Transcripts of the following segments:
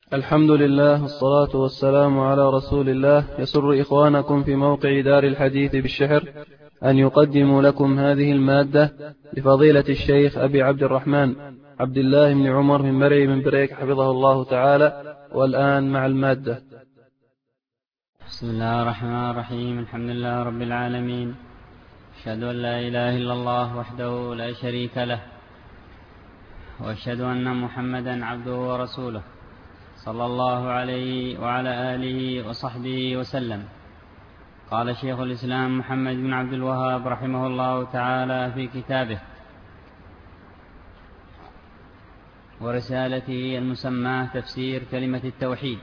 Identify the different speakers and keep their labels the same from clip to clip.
Speaker 1: الحمد لله والصلاة والسلام على رسول الله. يسر إخوانكم في موقع دار الحديث بالشحر أن يقدموا لكم هذه المادة لفضيلة الشيخ أبي عبد الرحمن عبد الله بن عمر من مرعي من بريك حفظه الله تعالى. والآن مع المادة.
Speaker 2: بسم الله الرحمن الرحيم. الحمد لله رب العالمين، أشهد أن لا إله إلا الله وحده لا شريك له، وأشهد أن محمدا عبده ورسوله صلى الله عليه وعلى آله وصحبه وسلم. قال شيخ الإسلام محمد بن عبد الوهاب رحمه الله تعالى في كتابه ورسالته المسماة تفسير كلمة التوحيد،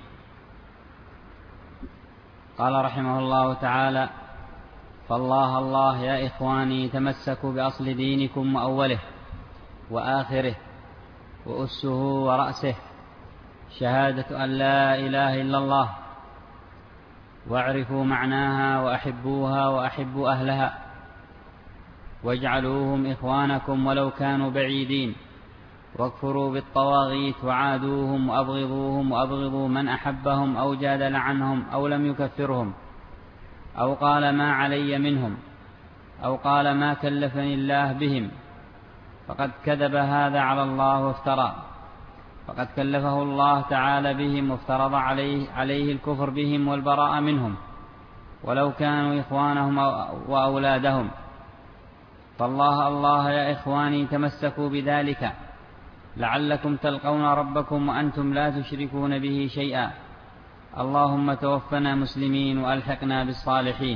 Speaker 2: قال رحمه الله تعالى: فالله الله يا إخواني تمسكوا بأصل دينكم وأوله وآخره وأسه ورأسه، شهادة أن لا إله إلا الله، واعرفوا معناها وأحبوها وأحبوا أهلها، واجعلوهم إخوانكم ولو كانوا بعيدين، واكفروا بالطواغيت وعادوهم وأبغضوهم وأبغضوا من أحبهم أو جادل عنهم أو لم يكفرهم أو قال ما علي منهم أو قال ما كلفني الله بهم، فقد كذب هذا على الله وافترى، فقد كلفه الله تعالى بهم وافترض عليه الكفر بهم والبراء منهم ولو كانوا إخوانهم وأولادهم. فالله الله يا إخواني تمسكوا بذلك لعلكم تلقون ربكم وأنتم لا تشركون به شيئا. اللهم توفنا مسلمين وألحقنا بالصالحين.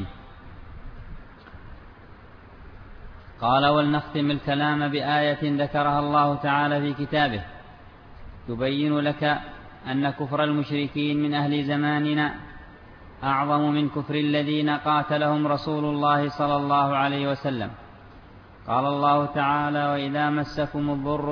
Speaker 2: قال: ولنختم الكلام بآية ذكرها الله تعالى في كتابه تبين لك أن كفر المشركين من أهل زماننا أعظم من كفر الذين قاتلهم رسول الله صلى الله عليه وسلم. قال الله تعالى: وإذا مسكم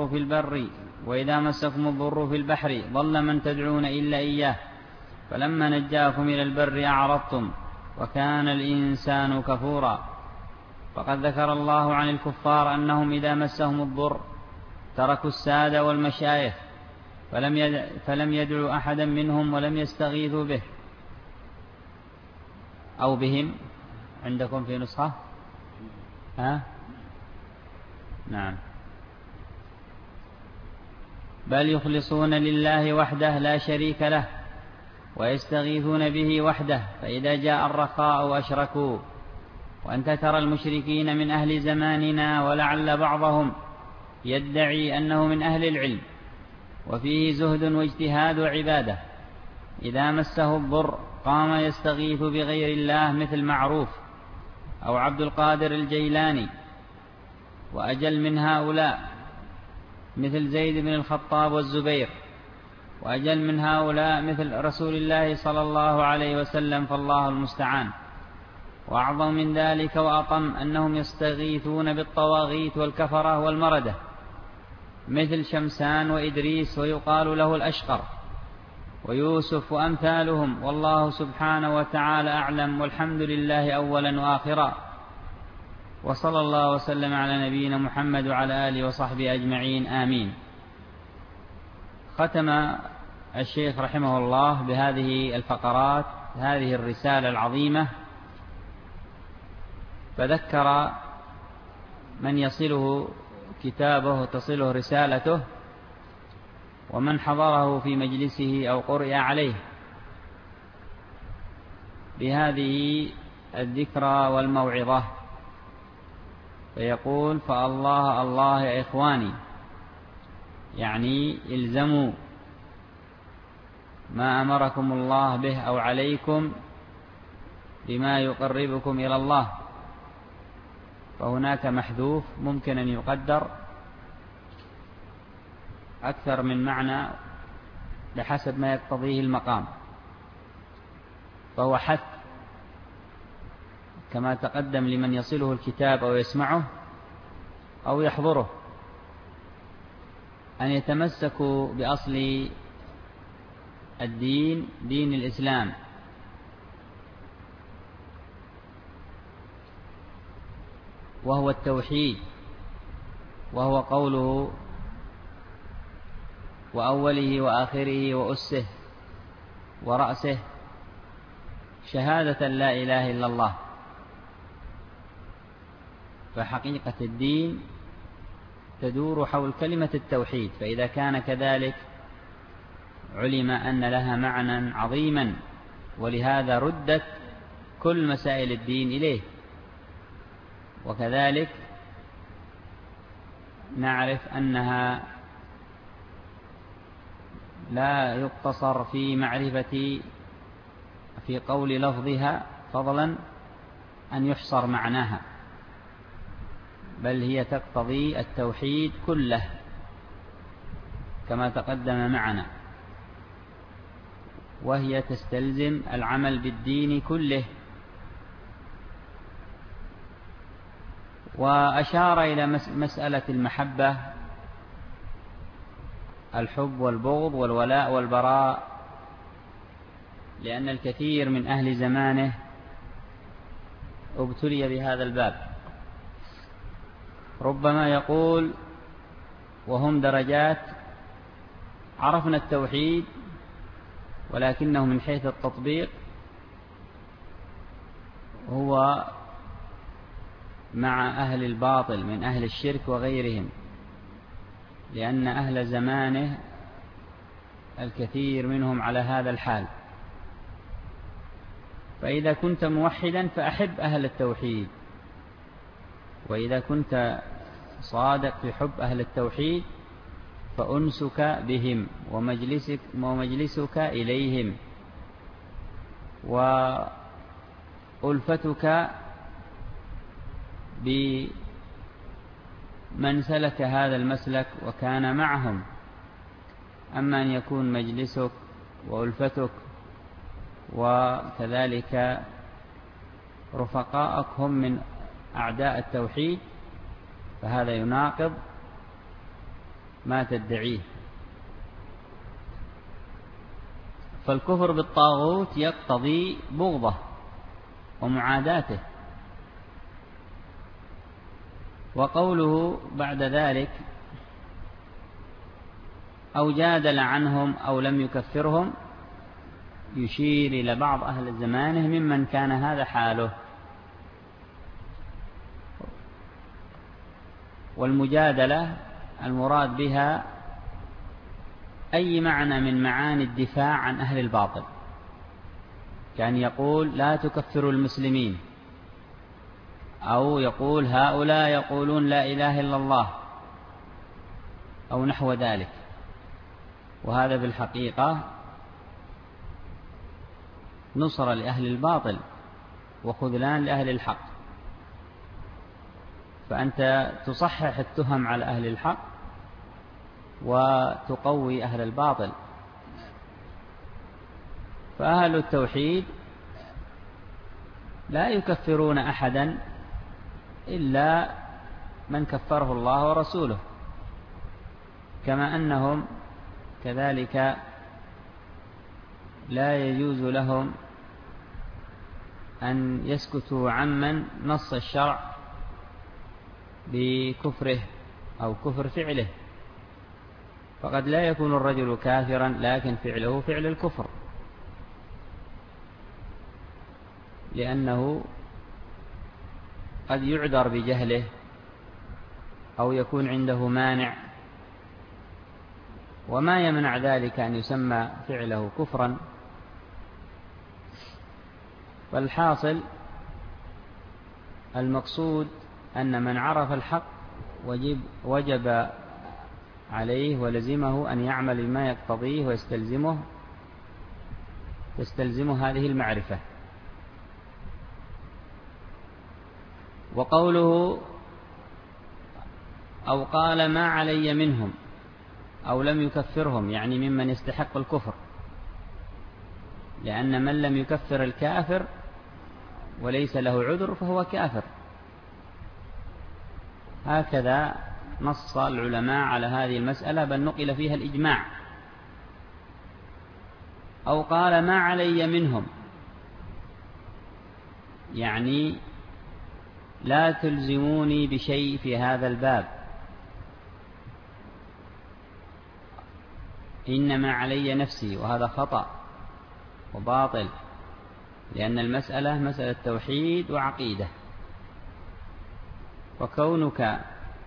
Speaker 2: الضر في البحر ضل من تدعون إلا إياه فلما نجاكم إلى البر أعرضتم وكان الإنسان كفورا. فقد ذكر الله عن الكفار أنهم إذا مسهم الضر تركوا السادة والمشايخ فلم يدعوا أحدا منهم ولم يستغيثوا به أو بهم. عندكم في نسخة؟ نعم. بل يخلصون لله وحده لا شريك له ويستغيثون به وحده فإذا جاء الرخاء أشركوا. وأنت ترى المشركين من أهل زماننا ولعل بعضهم يدعي أنه من أهل العلم وفيه زهد واجتهاد وعبادة، إذا مسه الضر قام يستغيث بغير الله مثل معروف أو عبد القادر الجيلاني، وأجل من هؤلاء مثل زيد بن الخطاب والزبير، وأجل من هؤلاء مثل رسول الله صلى الله عليه وسلم، فالله المستعان. وأعظم من ذلك وأطم أنهم يستغيثون بالطواغيت والكفرة والمردة مثل شمسان وإدريس ويقال له الأشقر ويوسف وأمثالهم، والله سبحانه وتعالى أعلم، والحمد لله أولا وآخرا، وصلى الله وسلم على نبينا محمد وعلى آله وصحبه أجمعين، آمين. ختم الشيخ رحمه الله بهذه الفقرات هذه الرسالة العظيمة، فذكر من يصله كتابه تصله رسالته ومن حضره في مجلسه أو قرئ عليه بهذه الذكرى والموعظة، فيقول: فالله الله يا إخواني، يعني الزموا ما أمركم الله به أو عليكم بما يقربكم إلى الله. فهناك محذوف ممكن أن يقدر أكثر من معنى بحسب ما يقتضيه المقام، فهو حث كما تقدم لمن يصله الكتاب أو يسمعه أو يحضره أن يتمسكوا بأصل الدين، دين الإسلام، وهو التوحيد، وهو قوله وأوله وآخره وأسه ورأسه شهادة لا إله إلا الله. فحقيقة الدين تدور حول كلمة التوحيد، فإذا كان كذلك علم أن لها معنى عظيما، ولهذا ردت كل مسائل الدين إليه. وكذلك نعرف أنها لا يقتصر في معرفة في قول لفظها فضلا أن يحصر معناها، بل هي تقتضي التوحيد كله كما تقدم معنا، وهي تستلزم العمل بالدين كله. وأشار إلى مسألة المحبة، الحب والبغض والولاء والبراء، لأن الكثير من أهل زمانه ابتلي بهذا الباب. ربما يقول وهم درجات، عرفنا التوحيد ولكنه من حيث التطبيق هو مع أهل الباطل من أهل الشرك وغيرهم، لأن أهل زمانه الكثير منهم على هذا الحال. فإذا كنت موحدا فأحب أهل التوحيد، وإذا كنت صادق في حب أهل التوحيد فأنسك بهم ومجلسك إليهم وألفتك بمن سلك هذا المسلك وكان معهم. أما أن يكون مجلسك وألفتك وكذلك رفقاءك هم من أعداء التوحيد، فهذا يناقض ما تدعيه. فالكفر بالطاغوت يقتضي بغضه ومعاداته. وقوله بعد ذلك أو جادل عنهم أو لم يكفرهم يشير إلى بعض أهل زمانه ممن كان هذا حاله. والمجادلة المراد بها أي معنى من معاني الدفاع عن أهل الباطل، كان يقول لا تكفروا المسلمين، أو يقول هؤلاء يقولون لا إله إلا الله، أو نحو ذلك. وهذا بالحقيقة نصر لأهل الباطل وخذلان لأهل الحق. فأنت تصحح التهم على أهل الحق وتقوي أهل الباطل. فأهل التوحيد لا يكفرون أحدا إلا من كفره الله ورسوله، كما أنهم كذلك لا يجوز لهم أن يسكتوا عمن نص الشرع بكفره أو كفر فعله. فقد لا يكون الرجل كافرا لكن فعله فعل الكفر، لأنه قد يعذر بجهله أو يكون عنده مانع، وما يمنع ذلك أن يسمى فعله كفرا. فالحاصل المقصود أن من عرف الحق وجب عليه ولزمه أن يعمل بما يقتضيه ويستلزمه هذه المعرفة. وقوله أو قال ما علي منهم أو لم يكفرهم، يعني ممن يستحق الكفر، لأن من لم يكفر الكافر وليس له عذر فهو كافر. هكذا نص العلماء على هذه المسألة، بل نقل فيها الإجماع. أو قال ما علي منهم، يعني لا تلزموني بشيء في هذا الباب، إنما علي نفسي، وهذا خطأ. وباطل، لأن المسألة مسألة توحيد وعقيدة. وكونك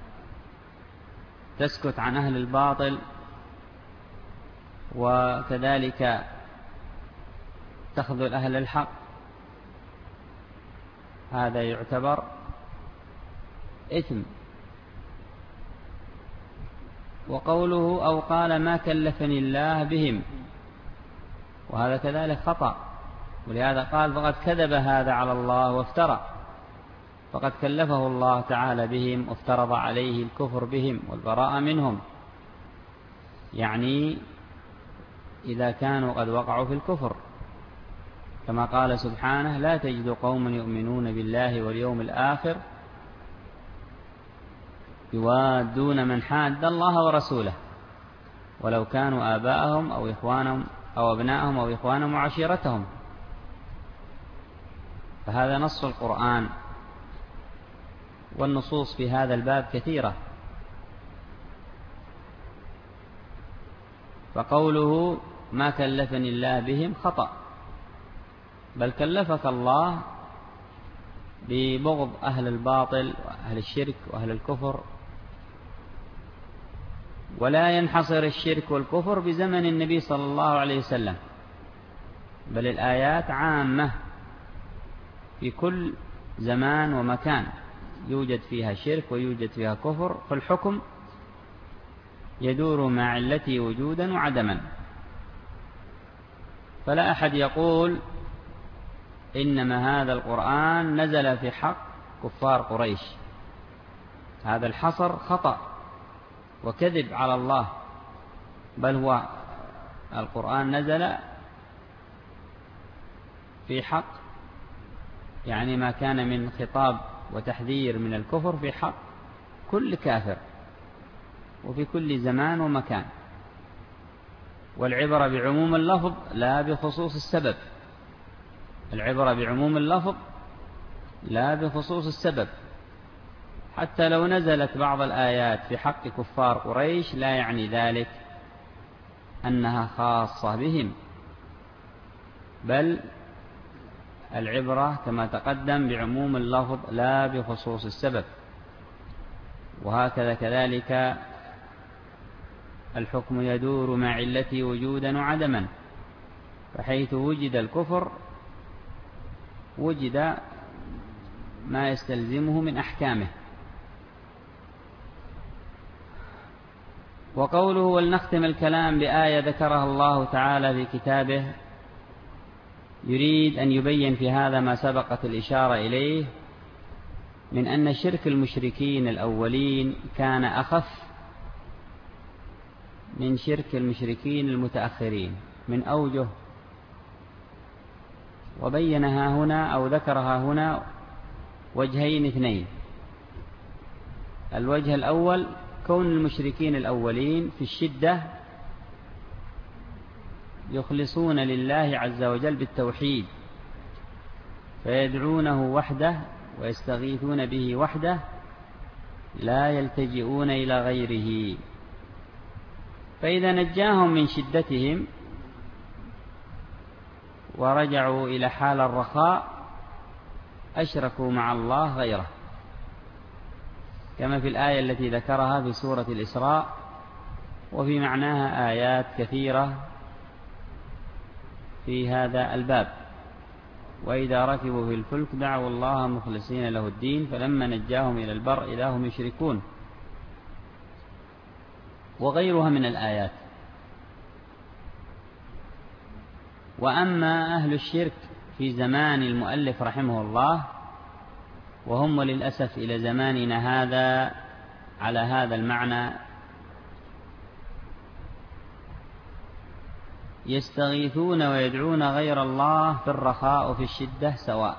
Speaker 2: تسكت عن أهل الباطل وكذلك تخذل أهل الحق هذا يعتبر إثم. وقوله أو قال ما كلفني الله بهم، وهذا كذلك خطأ، ولهذا قال فقد كذب هذا على الله وافترى، فقد كلفه الله تعالى بهم وافترض عليه الكفر بهم والبراءة منهم، يعني إذا كانوا قد وقعوا في الكفر، كما قال سبحانه لا تجد قوما يؤمنون بالله واليوم الآخر يوادون من حاد الله ورسوله ولو كانوا آباءهم أو إخوانهم أو أبناءهم أو إخوانهم وعشيرتهم. فهذا نص القرآن، والنصوص في هذا الباب كثيرة. فقوله ما كلفني الله بهم خطأ، بل كلفك الله ببغض أهل الباطل وأهل الشرك وأهل الكفر. ولا ينحصر الشرك والكفر بزمن النبي صلى الله عليه وسلم، بل الآيات عامة في كل زمان ومكان يوجد فيها شرك ويوجد فيها كفر، فالحكم يدور مع علته وجودا وعدما. فلا أحد يقول إنما هذا القرآن نزل في حق كفار قريش، هذا الحصر خطأ وكذب على الله، بل هو القرآن نزل في حق يعني ما كان من خطاب وتحذير من الكفر في حق كل كافر وفي كل زمان ومكان. والعبرة بعموم اللفظ لا بخصوص السبب، العبرة بعموم اللفظ لا بخصوص السبب. حتى لو نزلت بعض الآيات في حق كفار قريش لا يعني ذلك أنها خاصة بهم، بل العبرة كما تقدم بعموم اللفظ لا بخصوص السبب. وهكذا كذلك الحكم يدور مع علته وجودا وعدما، فحيث وجد الكفر وجد ما يستلزمه من أحكامه. وقوله ولنختم الكلام بآية ذكرها الله تعالى في كتابه، يريد أن يبين في هذا ما سبقت الإشارة إليه من أن شرك المشركين الأولين كان أخف من شرك المشركين المتأخرين من أوجه، وبينها هنا أو ذكرها هنا وجهين اثنين. الوجه الأول كون المشركين الأولين في الشدة يخلصون لله عز وجل بالتوحيد، فيدعونه وحده ويستغيثون به وحده، لا يلتجئون إلى غيره. فإذا نجاهم من شدتهم ورجعوا إلى حال الرخاء أشركوا مع الله غيره، كما في الآية التي ذكرها في سورة الإسراء، وفي معناها آيات كثيرة في هذا الباب. وإذا ركبوا في الفلك دعوا الله مخلصين له الدين فلما نجاهم إلى البر إذا هم يشركون، وغيرها من الآيات. وأما أهل الشرك في زمان المؤلف رحمه الله، وهم وللأسف إلى زماننا هذا على هذا المعنى، يستغيثون ويدعون غير الله في الرخاء وفي الشدة سواء.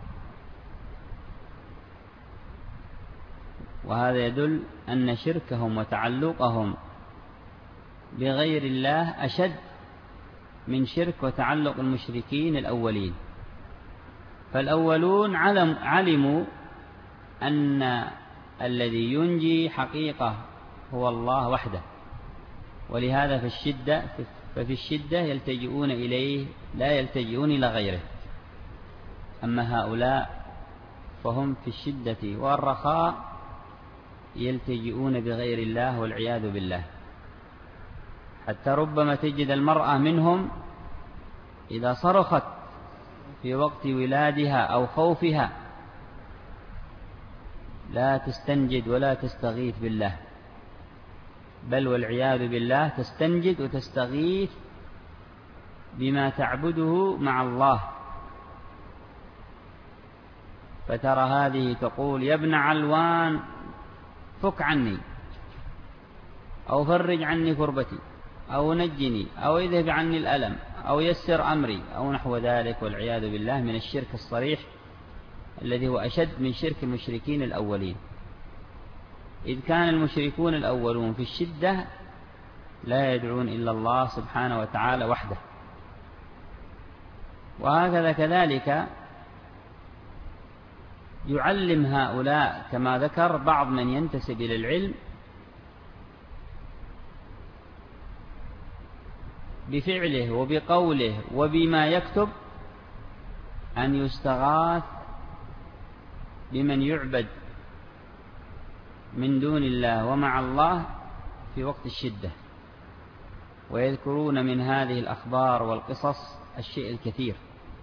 Speaker 2: وهذا يدل أن شركهم وتعلقهم بغير الله أشد من شرك وتعلق المشركين الأولين. فالأولون علموا أن الذي ينجي حقيقة هو الله وحده، ولهذا في الشدة ففي الشدة يلتجئون إليه لا يلتجئون إلى غيره. أما هؤلاء فهم في الشدة والرخاء يلتجئون بغير الله والعياذ بالله، حتى ربما تجد المرأة منهم إذا صرخت في وقت ولادها أو خوفها لا تستنجد ولا تستغيث بالله، بل والعياذ بالله تستنجد وتستغيث بما تعبده مع الله. فترى هذه تقول: يا ابن علوان فك عني، أو فرج عني كربتي، أو نجني، أو اذهب عني الألم، أو يسر أمري، أو نحو ذلك، والعياذ بالله من الشرك الصريح الذي هو أشد من شرك المشركين الأولين، إذ كان المشركون الأولون في الشدة لا يدعون إلا الله سبحانه وتعالى وحده. وهكذا كذلك يعلم هؤلاء كما ذكر بعض من ينتسب إلى العلم بفعله وبقوله وبما يكتب أن يستغاث بمن يعبد من دون الله ومع الله في وقت الشدة، ويذكرون من هذه الأخبار والقصص الشيء الكثير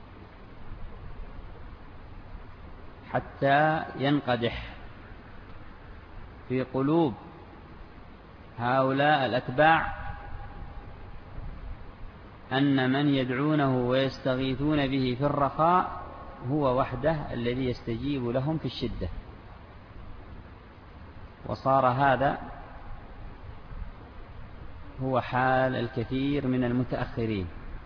Speaker 2: حتى ينقدح في قلوب هؤلاء الأتباع أن من يدعونه ويستغيثون به في الرخاء هو وحده الذي يستجيب لهم في الشدة. وصار هذا هو حال الكثير من المتأخرين،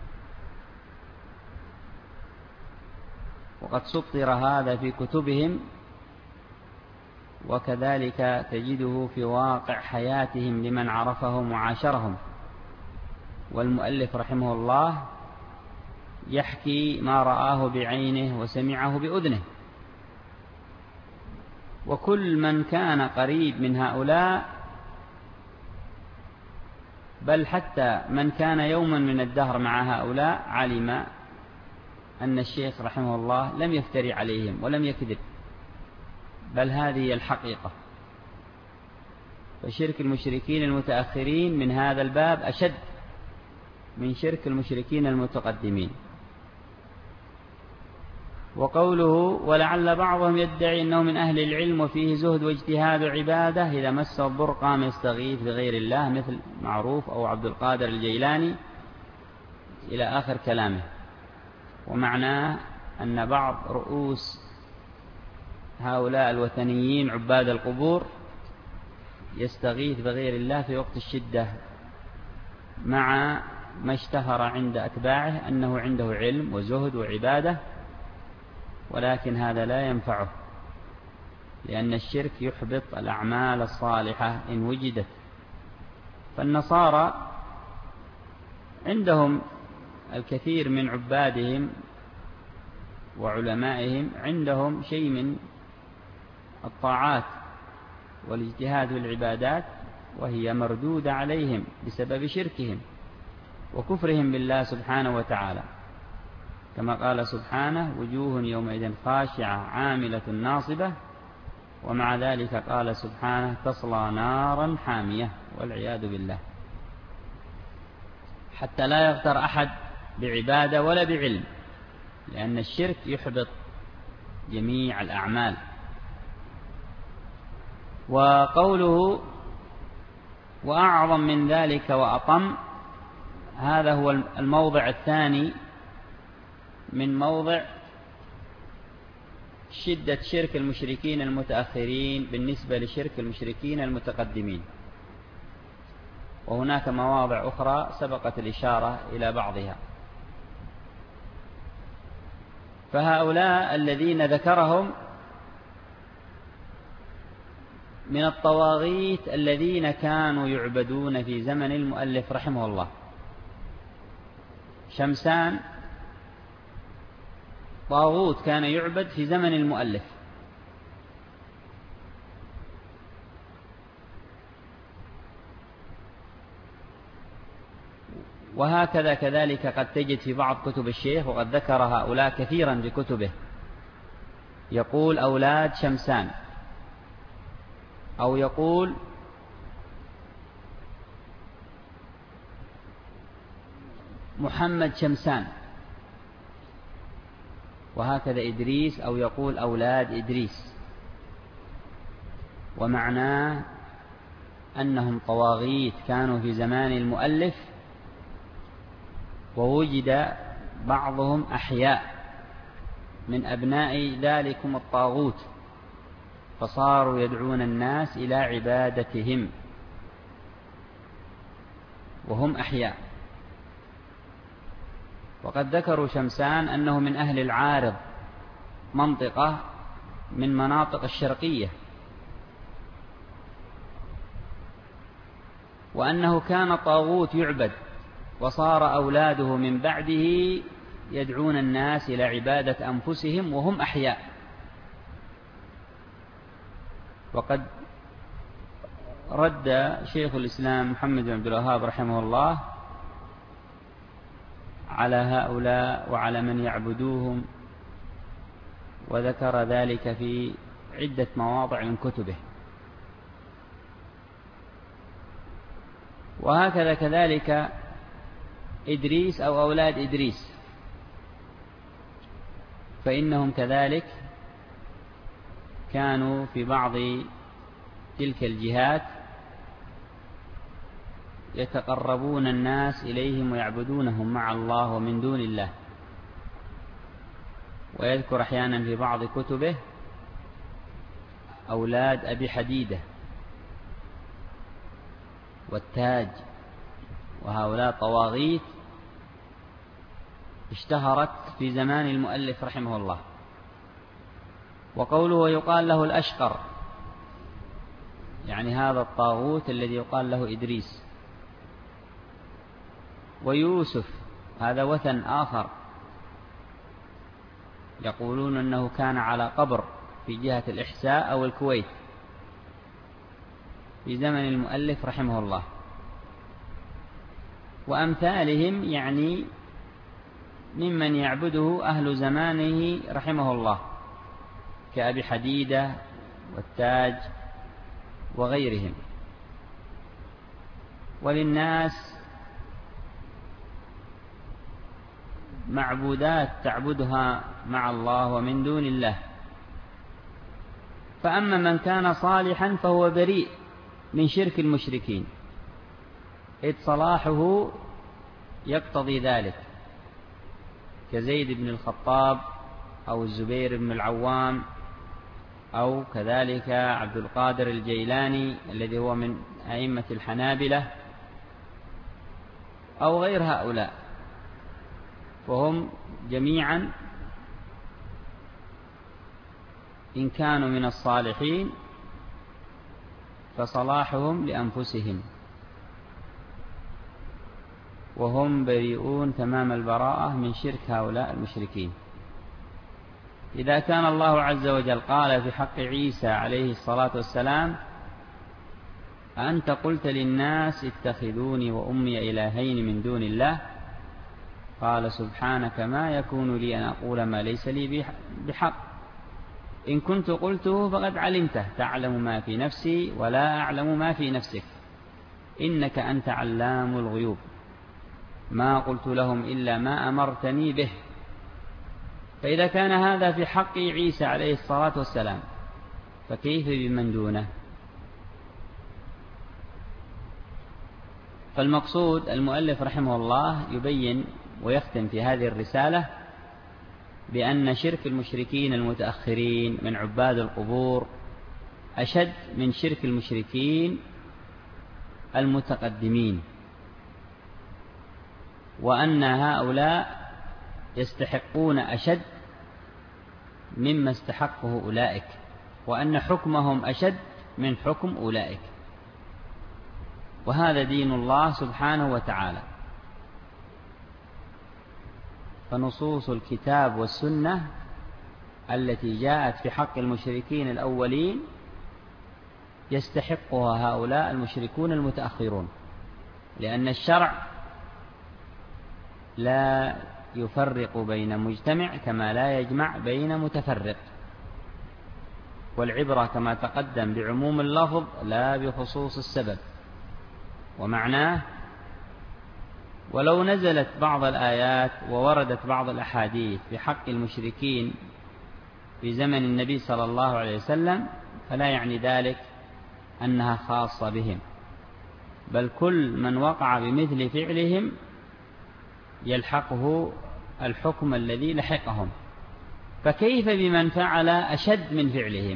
Speaker 2: وقد سطر هذا في كتبهم، وكذلك تجده في واقع حياتهم لمن عرفهم وعاشرهم. والمؤلف رحمه الله يحكي ما رآه بعينه وسمعه بأذنه، وكل من كان قريب من هؤلاء، بل حتى من كان يوما من الدهر مع هؤلاء، علم أن الشيخ رحمه الله لم يفتري عليهم ولم يكذب، بل هذه الحقيقة. فشرك المشركين المتأخرين من هذا الباب أشد من شرك المشركين المتقدمين. وقوله: ولعل بعضهم يدعي أنه من أهل العلم وفيه زهد واجتهاد وعبادة، إذا مسه الضر قام يستغيث بغير الله، مثل معروف أو عبد القادر الجيلاني، إلى آخر كلامه. ومعناه أن بعض رؤوس هؤلاء الوثنيين عباد القبور يستغيث بغير الله في وقت الشدة، مع ما اشتهر عند أتباعه أنه عنده علم وزهد وعبادة، ولكن هذا لا ينفعه، لأن الشرك يحبط الأعمال الصالحة إن وجدت. فالنصارى عندهم الكثير من عبادهم وعلمائهم عندهم شيء من الطاعات والاجتهاد والعبادات، وهي مردودة عليهم بسبب شركهم وكفرهم بالله سبحانه وتعالى، كما قال سبحانه: وجوه يومئذ خاشعة عاملة ناصبة. ومع ذلك قال سبحانه: تصلى نارا حامية، والعياذ بالله. حتى لا يغتر أحد بعبادة ولا بعلم، لأن الشرك يحبط جميع الأعمال. وقوله: وأعظم من ذلك وأطم، هذا هو الموضع الثاني من موضع شدة شرك المشركين المتأخرين بالنسبة لشرك المشركين المتقدمين. وهناك مواضع أخرى سبقت الإشارة إلى بعضها. فهؤلاء الذين ذكرهم من الطواغيت الذين كانوا يعبدون في زمن المؤلف رحمه الله. شمسان طاغوت كان يعبد في زمن المؤلف، وهكذا كذلك قد تجد في بعض كتب الشيخ، وقد ذكر هؤلاء كثيرا بكتبه، يقول أولاد شمسان، أو يقول محمد شمسان، وهكذا إدريس، أو يقول أولاد إدريس، ومعناه أنهم طواغيت كانوا في زمان المؤلف، ووجد بعضهم أحياء من أبناء ذلكم الطاغوت، فصاروا يدعون الناس إلى عبادتهم وهم أحياء. وقد ذكروا شمسان أنه من أهل العارض، منطقة من مناطق الشرقية، وأنه كان طاغوت يعبد، وصار أولاده من بعده يدعون الناس إلى عبادة أنفسهم وهم أحياء. وقد رد شيخ الإسلام محمد بن عبد الوهاب رحمه الله على هؤلاء وعلى من يعبدوهم، وذكر ذلك في عدة مواضع من كتبه. وهكذا كذلك إدريس أو أولاد إدريس، فإنهم كذلك كانوا في بعض تلك الجهات يتقربون الناس إليهم ويعبدونهم مع الله ومن دون الله. ويذكر أحيانا في بعض كتبه أولاد أبي حديدة والتاج، وهؤلاء طواغيت اشتهرت في زمان المؤلف رحمه الله. وقوله يقال له الأشقر، يعني هذا الطاغوت الذي يقال له إدريس. ويوسف هذا وثن آخر، يقولون أنه كان على قبر في جهة الإحساء أو الكويت في زمن المؤلف رحمه الله. وأمثالهم يعني ممن يعبده أهل زمانه رحمه الله، كأبي حديدة والتاج وغيرهم. وللناس معبودات تعبدها مع الله ومن دون الله. فأما من كان صالحا فهو بريء من شرك المشركين، إذ صلاحه يقتضي ذلك، كزيد بن الخطاب أو الزبير بن العوام، أو كذلك عبد القادر الجيلاني الذي هو من أئمة الحنابلة، أو غير هؤلاء، فهم جميعا إن كانوا من الصالحين فصلاحهم لأنفسهم، وهم بريئون تمام البراءة من شرك هؤلاء المشركين. إذا كان الله عز وجل قال في حق عيسى عليه الصلاة والسلام: أنت قلت للناس اتخذوني وأمي إلهين من دون الله، قال سبحانك ما يكون لي أن أقول ما ليس لي بحق، إن كنت قلته فقد علمته، تعلم ما في نفسي ولا أعلم ما في نفسك، إنك أنت علام الغيوب، ما قلت لهم إلا ما أمرتني به. فإذا كان هذا في حق عيسى عليه الصلاة والسلام، فكيف بمن دونه؟ فالمقصود المؤلف رحمه الله يبين ويختم في هذه الرسالة بأن شرك المشركين المتأخرين من عباد القبور أشد من شرك المشركين المتقدمين، وأن هؤلاء يستحقون أشد مما استحقه أولئك، وأن حكمهم أشد من حكم أولئك. وهذا دين الله سبحانه وتعالى. فنصوص الكتاب والسنة التي جاءت في حق المشركين الأولين يستحقها هؤلاء المشركون المتأخرون، لأن الشرع لا يفرق بين مجتمع كما لا يجمع بين متفرق، والعبرة كما تقدم بعموم اللفظ لا بخصوص السبب. ومعناه: ولو نزلت بعض الآيات ووردت بعض الأحاديث في حق المشركين في زمن النبي صلى الله عليه وسلم فلا يعني ذلك أنها خاصة بهم، بل كل من وقع بمثل فعلهم يلحقه الحكم الذي لحقهم، فكيف بمن فعل أشد من فعلهم؟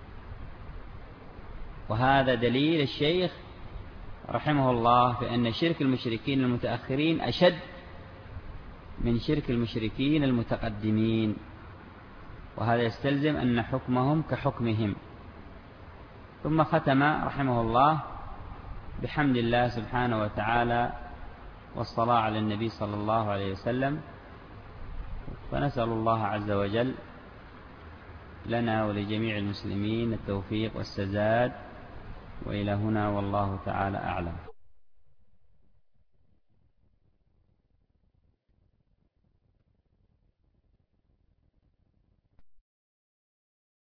Speaker 2: وهذا دليل الشيخ رحمه الله في أن شرك المشركين المتأخرين أشد من شرك المشركين المتقدمين، وهذا يستلزم أن حكمهم كحكمهم. ثم ختم رحمه الله بحمد الله سبحانه وتعالى والصلاة على النبي صلى الله عليه وسلم، فنسأل الله عز وجل لنا ولجميع المسلمين التوفيق والسداد، وإلى هنا والله تعالى أعلم.